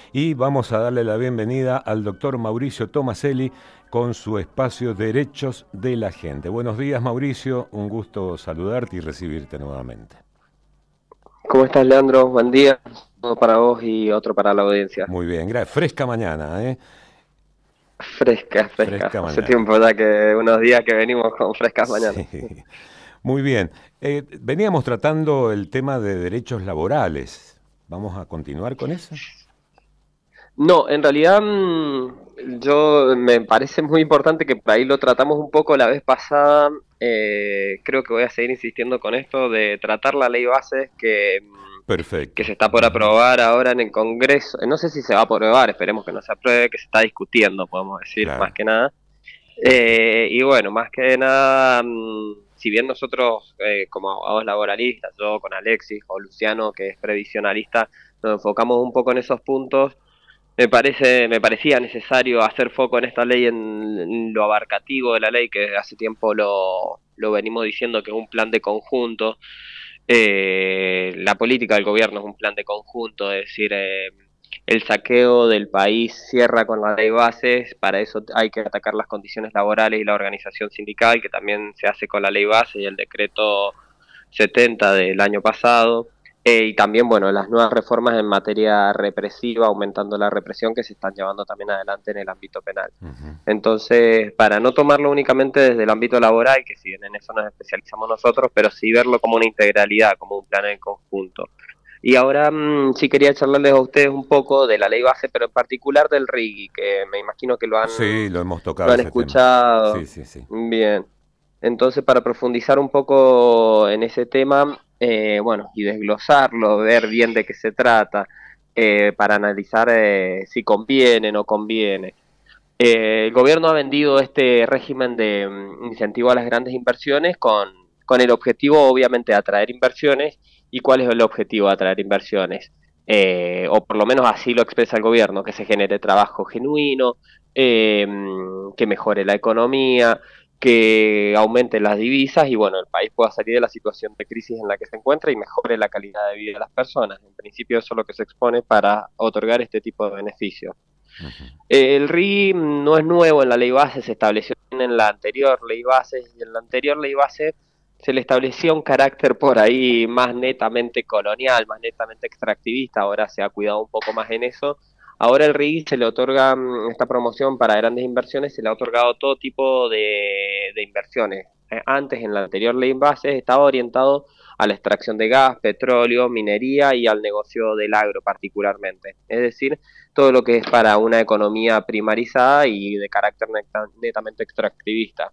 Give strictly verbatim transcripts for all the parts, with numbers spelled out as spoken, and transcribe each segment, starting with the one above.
y vamos a darle la bienvenida al doctor Mauricio Tomaselli con su espacio Derechos de la Gente. Buenos días, Mauricio, un gusto saludarte y recibirte nuevamente. ¿Cómo estás, Leandro? Buen día. Uno para vos y otro para la audiencia. Muy bien, gracias. Fresca mañana, ¿eh? Fresca, fresca. Fresca Hace mañana. tiempo ya que unos días que venimos con frescas mañanas. Sí, muy bien. Eh, veníamos tratando el tema de derechos laborales. ¿Vamos a continuar con eso? No, en realidad mm, yo me parece muy importante que por ahí lo tratamos un poco la vez pasada. Eh, creo que voy a seguir insistiendo con esto de tratar la ley bases que, mm, que Perfecto. se está por aprobar ahora en el Congreso. No sé si se va a aprobar, esperemos que no se apruebe, que se está discutiendo, podemos decir, más Claro. que nada. Eh, y bueno, más que nada, mm, si bien nosotros eh, como abogados laboralistas, yo con Alexis o Luciano, que es previsionalista, nos enfocamos un poco en esos puntos, me parece, me parecía necesario hacer foco en esta ley, en, en lo abarcativo de la ley, que hace tiempo lo, lo venimos diciendo que es un plan de conjunto. Eh, la política del gobierno es un plan de conjunto, es decir, eh, el saqueo del país cierra con la ley bases, para eso hay que atacar las condiciones laborales y la organización sindical, que también se hace con la ley base y el decreto setenta del año pasado. Eh, y también, bueno, las nuevas reformas en materia represiva, aumentando la represión que se están llevando también adelante en el ámbito penal. Ujú. Entonces, para no tomarlo únicamente desde el ámbito laboral, que si bien en eso nos especializamos nosotros, pero sí verlo como una integralidad, como un plan en conjunto. Y ahora mmm, sí quería charlarles a ustedes un poco de la ley base, pero en particular del RIGI, que me imagino que lo han, Sí, lo hemos lo tocado han ese tema. Sí, escuchado. sí, sí. Bien. Entonces, para profundizar un poco en ese tema, eh, bueno, y desglosarlo, ver bien de qué se trata, eh, para analizar eh, si conviene o no conviene. Eh, el gobierno ha vendido este régimen de mm, incentivo a las grandes inversiones con, con el objetivo, obviamente, de atraer inversiones. ¿Y cuál es el objetivo de atraer inversiones? Eh, o por lo menos así lo expresa el gobierno, que se genere trabajo genuino, eh, que mejore la economía, que aumente las divisas y bueno, el país pueda salir de la situación de crisis en la que se encuentra y mejore la calidad de vida de las personas. En principio eso es lo que se expone para otorgar este tipo de beneficios. Ujú. El RII no es nuevo en la ley base, se estableció en la anterior ley base y en la anterior ley base se le establecía un carácter por ahí más netamente colonial, más netamente extractivista, ahora se ha cuidado un poco más en eso. Ahora el RII se le otorga mm, esta promoción para grandes inversiones, se le ha otorgado todo tipo de, de inversiones. Eh, Antes, en la anterior ley base, estaba orientado a la extracción de gas, petróleo, minería y al negocio del agro particularmente. Es decir, todo lo que es para una economía primarizada y de carácter neta, netamente extractivista.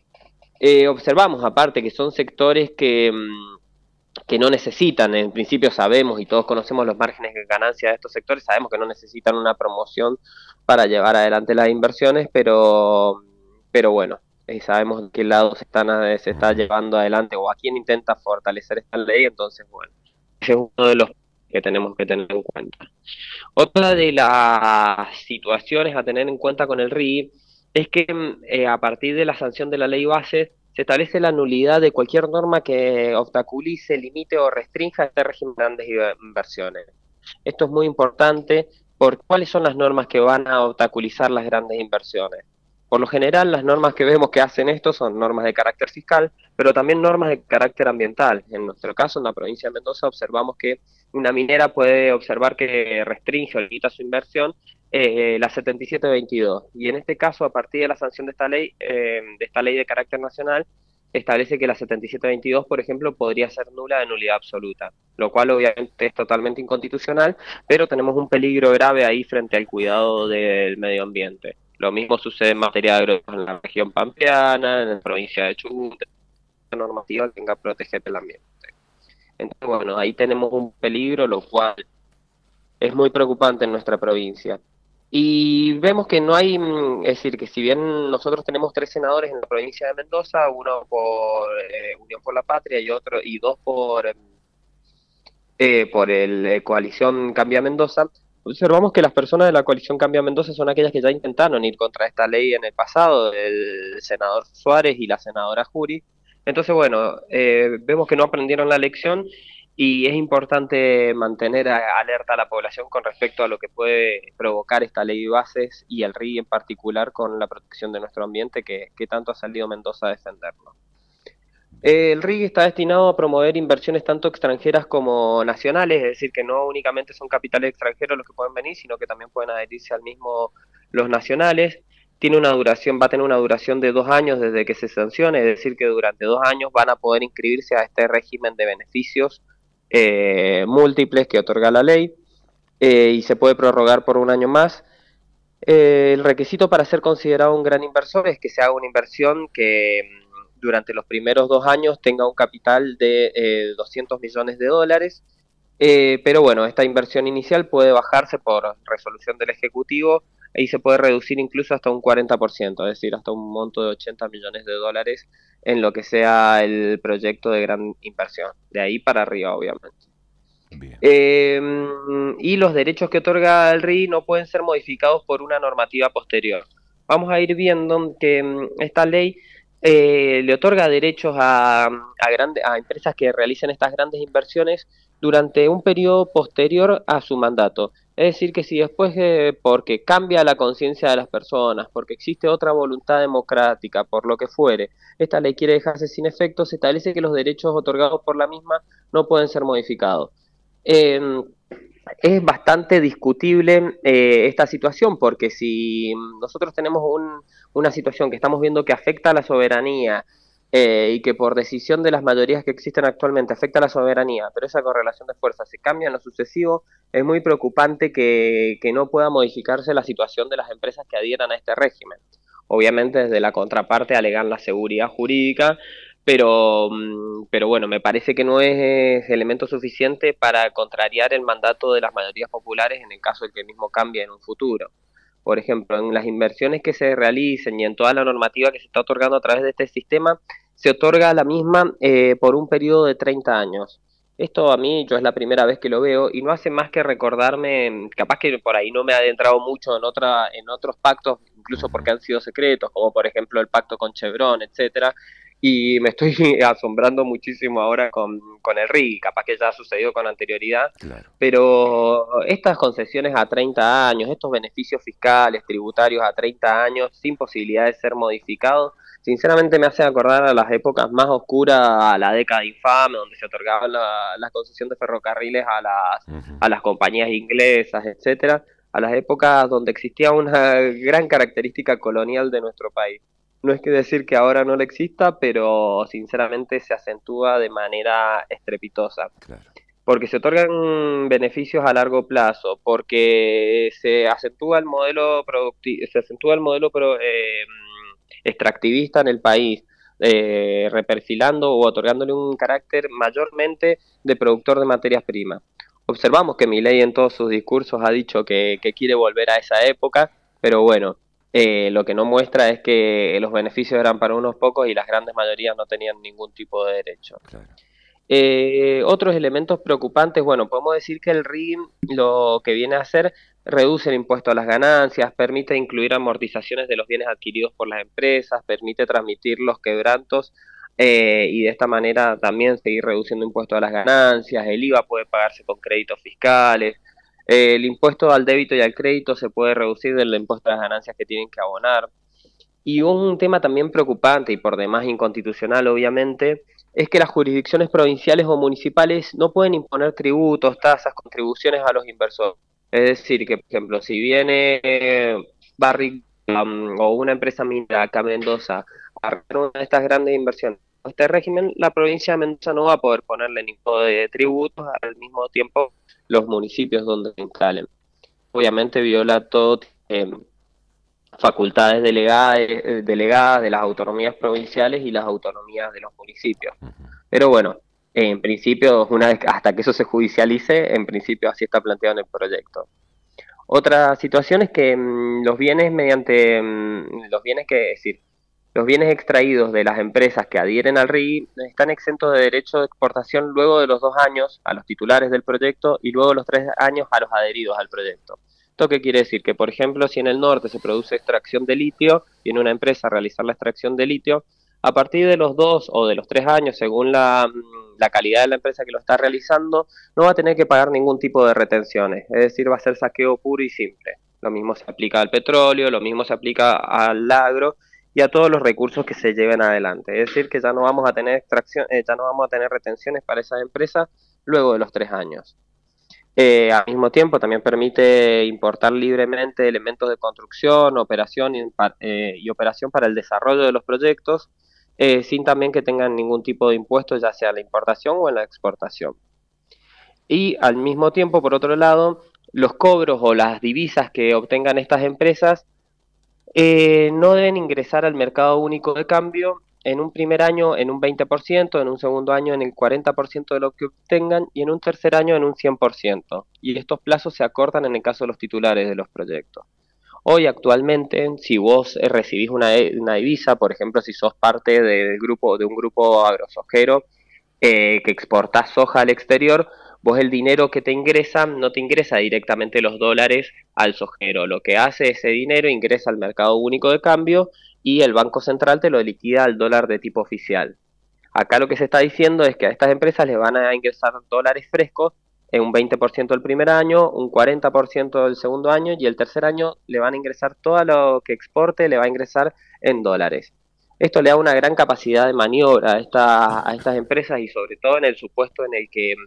Eh, observamos aparte que son sectores que, mmm, que no necesitan, en principio sabemos y todos conocemos los márgenes de ganancia de estos sectores, sabemos que no necesitan una promoción para llevar adelante las inversiones, pero, pero bueno, eh, sabemos de qué lado se, están, se está Ujú. llevando adelante o a quién intenta fortalecer esta ley, entonces bueno, ese es uno de los que tenemos que tener en cuenta. Otra de las situaciones a tener en cuenta con el RII es que eh, a partir de la sanción de la ley base se establece la nulidad de cualquier norma que obstaculice, limite o restrinja este régimen de grandes inversiones. Esto es muy importante por cuáles son las normas que van a obstaculizar las grandes inversiones. Por lo general, las normas que vemos que hacen esto son normas de carácter fiscal, pero también normas de carácter ambiental. En nuestro caso, en la provincia de Mendoza, observamos que una minera puede observar que restringe o limita su inversión eh, la setenta y siete veintidós. Y en este caso, a partir de la sanción de esta ley, eh, de esta ley de carácter nacional, establece que la setenta y siete veintidós, por ejemplo, podría ser nula de nulidad absoluta, lo cual obviamente es totalmente inconstitucional, pero tenemos un peligro grave ahí frente al cuidado del medio ambiente. Lo mismo sucede en materia de agro en la región pampeana, en la provincia de Chubut, la normativa que tenga que proteger el ambiente. Entonces, bueno, ahí tenemos un peligro, lo cual es muy preocupante en nuestra provincia. Y vemos que no hay, mm, es decir, que si bien nosotros tenemos tres senadores en la provincia de Mendoza, uno por eh, Unión por la Patria y otro y dos por eh, por el eh, coalición Cambia Mendoza, observamos que las personas de la coalición Cambia Mendoza son aquellas que ya intentaron ir contra esta ley en el pasado, el senador Suárez y la senadora Jury. Entonces, bueno, eh, vemos que no aprendieron la lección y es importante mantener a, alerta a la población con respecto a lo que puede provocar esta ley de bases y el R I en particular con la protección de nuestro ambiente que, que tanto ha salido Mendoza a defenderlo. El R I está destinado a promover inversiones tanto extranjeras como nacionales, es decir, que no únicamente son capitales extranjeros los que pueden venir, sino que también pueden adherirse al mismo los nacionales. Tiene una duración, va a tener una duración de dos años desde que se sancione, es decir, que durante dos años van a poder inscribirse a este régimen de beneficios eh, múltiples que otorga la ley eh, y se puede prorrogar por un año más. Eh, el requisito para ser considerado un gran inversor es que se haga una inversión que durante los primeros dos años tenga un capital de eh, doscientos millones de dólares, eh, pero bueno, esta inversión inicial puede bajarse por resolución del Ejecutivo y se puede reducir incluso hasta un cuarenta por ciento, es decir, hasta un monto de ochenta millones de dólares en lo que sea el proyecto de gran inversión, de ahí para arriba obviamente. Eh, y los derechos que otorga el R I no pueden ser modificados por una normativa posterior. Vamos a ir viendo que esta ley eh, le otorga derechos a, a, grande, a empresas que realicen estas grandes inversiones durante un periodo posterior a su mandato. Es decir, que si después, eh, porque cambia la conciencia de las personas, porque existe otra voluntad democrática, por lo que fuere, esta ley quiere dejarse sin efecto, se establece que los derechos otorgados por la misma no pueden ser modificados. Eh, es bastante discutible eh, esta situación, porque si nosotros tenemos un, una situación que estamos viendo que afecta a la soberanía eh, y que por decisión de las mayorías que existen actualmente afecta a la soberanía, pero esa correlación de fuerzas se cambia en lo sucesivo, es muy preocupante que, que no pueda modificarse la situación de las empresas que adhieran a este régimen. Obviamente desde la contraparte alegan la seguridad jurídica, pero, pero bueno, me parece que no es elemento suficiente para contrariar el mandato de las mayorías populares en el caso de que el mismo cambie en un futuro. Por ejemplo, en las inversiones que se realicen y en toda la normativa que se está otorgando a través de este sistema, se otorga la misma eh, por un periodo de treinta años. Esto a mí, yo es la primera vez que lo veo y no hace más que recordarme, capaz que por ahí no me ha adentrado mucho en, otra, en otros pactos, incluso porque han sido secretos, como por ejemplo el pacto con Chevron, etcétera. Y me estoy asombrando muchísimo ahora con, con el R I, capaz que ya ha sucedido con anterioridad, claro. Pero estas concesiones a treinta años, estos beneficios fiscales, tributarios a treinta años, sin posibilidad de ser modificados, sinceramente me hace acordar a las épocas más oscuras, a la década infame, donde se otorgaba la, la concesión de ferrocarriles a las, uh-huh. a las compañías inglesas, etcétera, a las épocas donde existía una gran característica colonial de nuestro país. No es que decir que ahora no le exista, pero sinceramente se acentúa de manera estrepitosa. Claro. Porque se otorgan beneficios a largo plazo, porque se acentúa el modelo productivo, se acentúa el modelo pro, eh, extractivista en el país, eh, reperfilando o otorgándole un carácter mayormente de productor de materias primas. Observamos que Milei en todos sus discursos ha dicho que, que quiere volver a esa época, pero bueno, Eh, lo que no muestra es que los beneficios eran para unos pocos y las grandes mayorías no tenían ningún tipo de derecho. Claro. Eh, otros elementos preocupantes, bueno, podemos decir que el R I lo que viene a hacer reduce el impuesto a las ganancias, permite incluir amortizaciones de los bienes adquiridos por las empresas, permite transmitir los quebrantos eh, y de esta manera también seguir reduciendo impuestos a las ganancias, el I V A puede pagarse con créditos fiscales. El impuesto al débito y al crédito se puede reducir del impuesto a las ganancias que tienen que abonar. Y un tema también preocupante y por demás inconstitucional, obviamente, es que las jurisdicciones provinciales o municipales no pueden imponer tributos, tasas, contribuciones a los inversores. Es decir, que, por ejemplo, si viene eh, Barrick um, o una empresa minera acá en Mendoza a hacer una de estas grandes inversiones, este régimen, la provincia de Mendoza no va a poder ponerle ningún tipo de tributos, al mismo tiempo los municipios donde se instalen. Obviamente viola todo eh, facultades delegadas, eh, delegadas de las autonomías provinciales y las autonomías de los municipios. Pero bueno, eh, en principio, una vez hasta que eso se judicialice, en principio así está planteado en el proyecto. Otra situación es que mmm, los bienes mediante mmm, los bienes que es decir, los bienes extraídos de las empresas que adhieren al R I están exentos de derecho de exportación luego de los dos años a los titulares del proyecto y luego de los tres años a los adheridos al proyecto. ¿Esto qué quiere decir? Que, por ejemplo, si en el norte se produce extracción de litio, viene una empresa a realizar la extracción de litio, a partir de los dos o de los tres años, según la, la calidad de la empresa que lo está realizando, no va a tener que pagar ningún tipo de retenciones, es decir, va a ser saqueo puro y simple. Lo mismo se aplica al petróleo, lo mismo se aplica al agro y a todos los recursos que se lleven adelante. Es decir, que ya no vamos a tener extracción, eh, ya no vamos a tener retenciones para esas empresas luego de los tres años. Eh, al mismo tiempo, también permite importar libremente elementos de construcción, operación y, eh, y operación para el desarrollo de los proyectos, eh, sin también que tengan ningún tipo de impuestos, ya sea en la importación o en la exportación. Y al mismo tiempo, por otro lado, los cobros o las divisas que obtengan estas empresas eh, no deben ingresar al mercado único de cambio en un primer año en un veinte por ciento, en un segundo año en el cuarenta por ciento de lo que obtengan y en un tercer año en un cien por ciento. Y estos plazos se acortan en el caso de los titulares de los proyectos. Hoy actualmente, si vos eh, recibís una, una divisa, por ejemplo, si sos parte del grupo, de un grupo agrosojero eh, que exportás soja al exterior, vos el dinero que te ingresa no te ingresa directamente los dólares al sojero. Lo que hace ese dinero ingresa al mercado único de cambio y el Banco Central te lo liquida al dólar de tipo oficial. Acá lo que se está diciendo es que a estas empresas les van a ingresar dólares frescos en un veinte por ciento el primer año, un cuarenta por ciento el segundo año y el tercer año le van a ingresar todo lo que exporte, le va a ingresar en dólares. Esto le da una gran capacidad de maniobra a, esta, a estas empresas y sobre todo en el supuesto en el que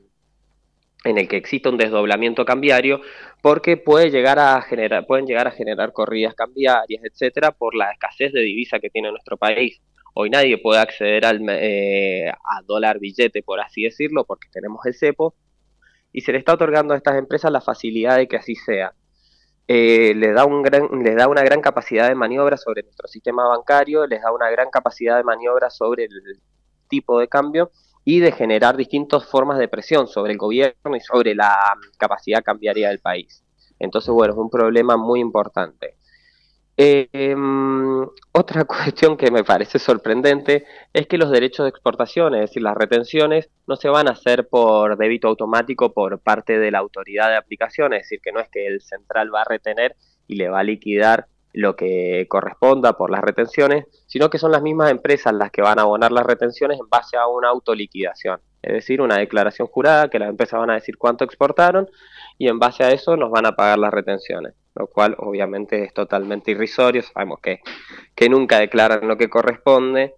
en el que exista un desdoblamiento cambiario, porque puede llegar a generar, pueden llegar a generar corridas cambiarias, etcétera, por la escasez de divisa que tiene nuestro país. Hoy nadie puede acceder al eh, a dólar billete, por así decirlo, porque tenemos el cepo, y se le está otorgando a estas empresas la facilidad de que así sea. Eh, les da un gran, les da una gran capacidad de maniobra sobre nuestro sistema bancario, les da una gran capacidad de maniobra sobre el tipo de cambio, y de generar distintas formas de presión sobre el gobierno y sobre la capacidad cambiaria del país. Entonces, bueno, es un problema muy importante. Eh, eh, otra cuestión que me parece sorprendente es que los derechos de exportación, es decir, las retenciones, no se van a hacer por débito automático por parte de la autoridad de aplicación, es decir, que no es que el central va a retener y le va a liquidar lo que corresponda por las retenciones, sino que son las mismas empresas las que van a abonar las retenciones en base a una autoliquidación, es decir, una declaración jurada que las empresas van a decir cuánto exportaron y en base a eso nos van a pagar las retenciones, lo cual obviamente es totalmente irrisorio, sabemos que, que nunca declaran lo que corresponde,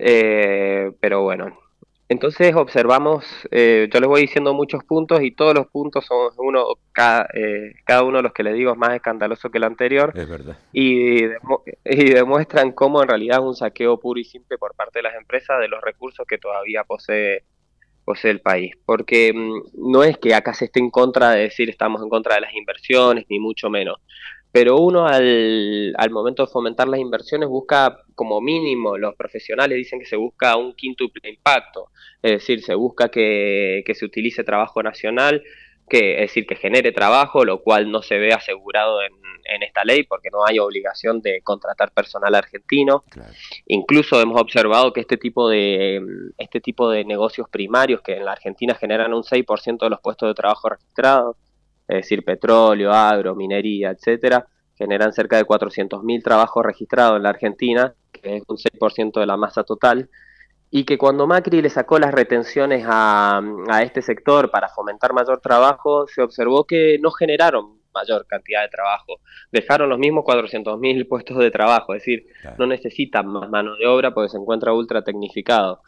eh, pero bueno. Entonces observamos, eh, yo les voy diciendo muchos puntos y todos los puntos son uno, cada, eh, cada uno de los que les digo es más escandaloso que el anterior. Es verdad. Y, demu y demuestran cómo en realidad es un saqueo puro y simple por parte de las empresas de los recursos que todavía posee, posee el país. Porque mmm, no es que acá se esté en contra de decir estamos en contra de las inversiones, ni mucho menos. Pero uno al, al momento de fomentar las inversiones busca como mínimo, los profesionales dicen que se busca un quíntuple impacto, es decir, se busca que, que se utilice trabajo nacional, que, es decir, que genere trabajo, lo cual no se ve asegurado en, en esta ley porque no hay obligación de contratar personal argentino. Claro. Incluso hemos observado que este tipo de, este tipo de negocios primarios que en la Argentina generan un seis por ciento de los puestos de trabajo registrados, es decir, petróleo, agro, minería, etcétera, generan cerca de cuatrocientos mil trabajos registrados en la Argentina, que es un seis por ciento de la masa total, y que cuando Macri le sacó las retenciones a, a este sector para fomentar mayor trabajo, se observó que no generaron mayor cantidad de trabajo, dejaron los mismos cuatrocientos mil puestos de trabajo, es decir, claro, no necesitan más mano de obra porque se encuentra ultra tecnificado.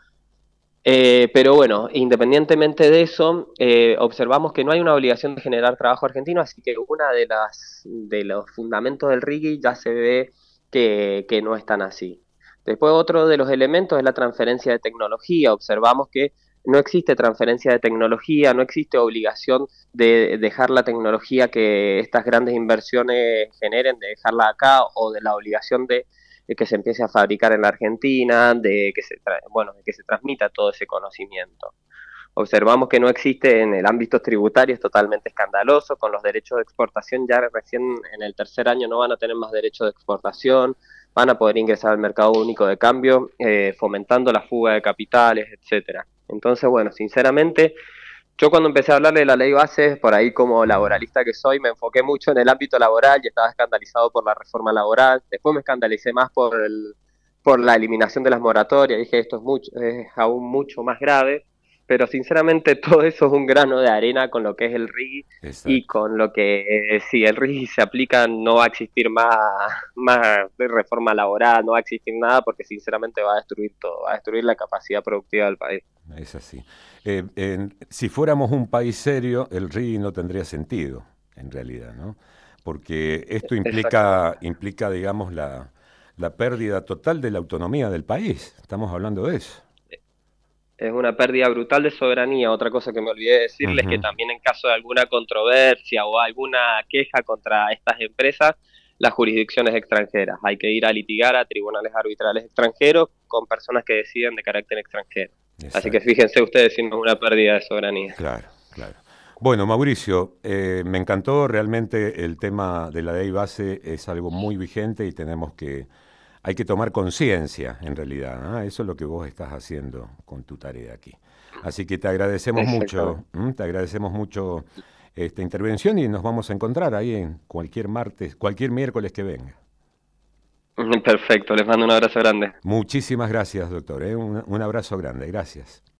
Eh, pero bueno, independientemente de eso, eh, observamos que no hay una obligación de generar trabajo argentino, así que una de las de los fundamentos del R I G I ya se ve que, que no están así. Después otro de los elementos es la transferencia de tecnología. Observamos que no existe transferencia de tecnología, no existe obligación de dejar la tecnología que estas grandes inversiones generen, de dejarla acá, o de la obligación de de que se empiece a fabricar en la Argentina, de que se tra bueno, de que se transmita todo ese conocimiento. Observamos que no existe en el ámbito tributario, es totalmente escandaloso, con los derechos de exportación ya recién en el tercer año no van a tener más derechos de exportación, van a poder ingresar al mercado único de cambio, eh, fomentando la fuga de capitales, etcétera. Entonces, bueno, sinceramente, yo cuando empecé a hablar de la ley base, por ahí como laboralista que soy, me enfoqué mucho en el ámbito laboral y estaba escandalizado por la reforma laboral. Después me escandalicé más por el, por la eliminación de las moratorias. Dije, esto es, mucho, es aún mucho más grave. pero sinceramente todo eso es un grano de arena con lo que es el R I G y Exacto. con lo que eh, si el R I G se aplica no va a existir más, más reforma laboral, no va a existir nada porque sinceramente va a destruir todo, va a destruir la capacidad productiva del país. Es así. Eh, en- si fuéramos un país serio, el R I no tendría sentido, en realidad, ¿no? Porque esto implica, Exactamente. implica, digamos, la, la pérdida total de la autonomía del país. Estamos hablando de eso. Es una pérdida brutal de soberanía. Otra cosa que me olvidé de decirles es que Ujú. también en caso de alguna controversia o alguna queja contra estas empresas, la jurisdicción es extranjera. Hay que ir a litigar a tribunales arbitrales extranjeros con personas que deciden de carácter extranjero. Así que Exacto. fíjense ustedes si no es una pérdida de soberanía. Claro, claro. Bueno, Mauricio, eh, me encantó realmente el tema de la ley base, es algo muy vigente y tenemos que, hay que tomar conciencia en realidad, ¿no? Eso es lo que vos estás haciendo con tu tarea aquí. Así que te agradecemos mucho, Exactamente. ¿m? Te agradecemos mucho esta intervención y nos vamos a encontrar ahí en cualquier martes, cualquier miércoles que venga. Perfecto, les mando un abrazo grande. Muchísimas gracias, doctor, ¿eh? Un, un abrazo grande, gracias.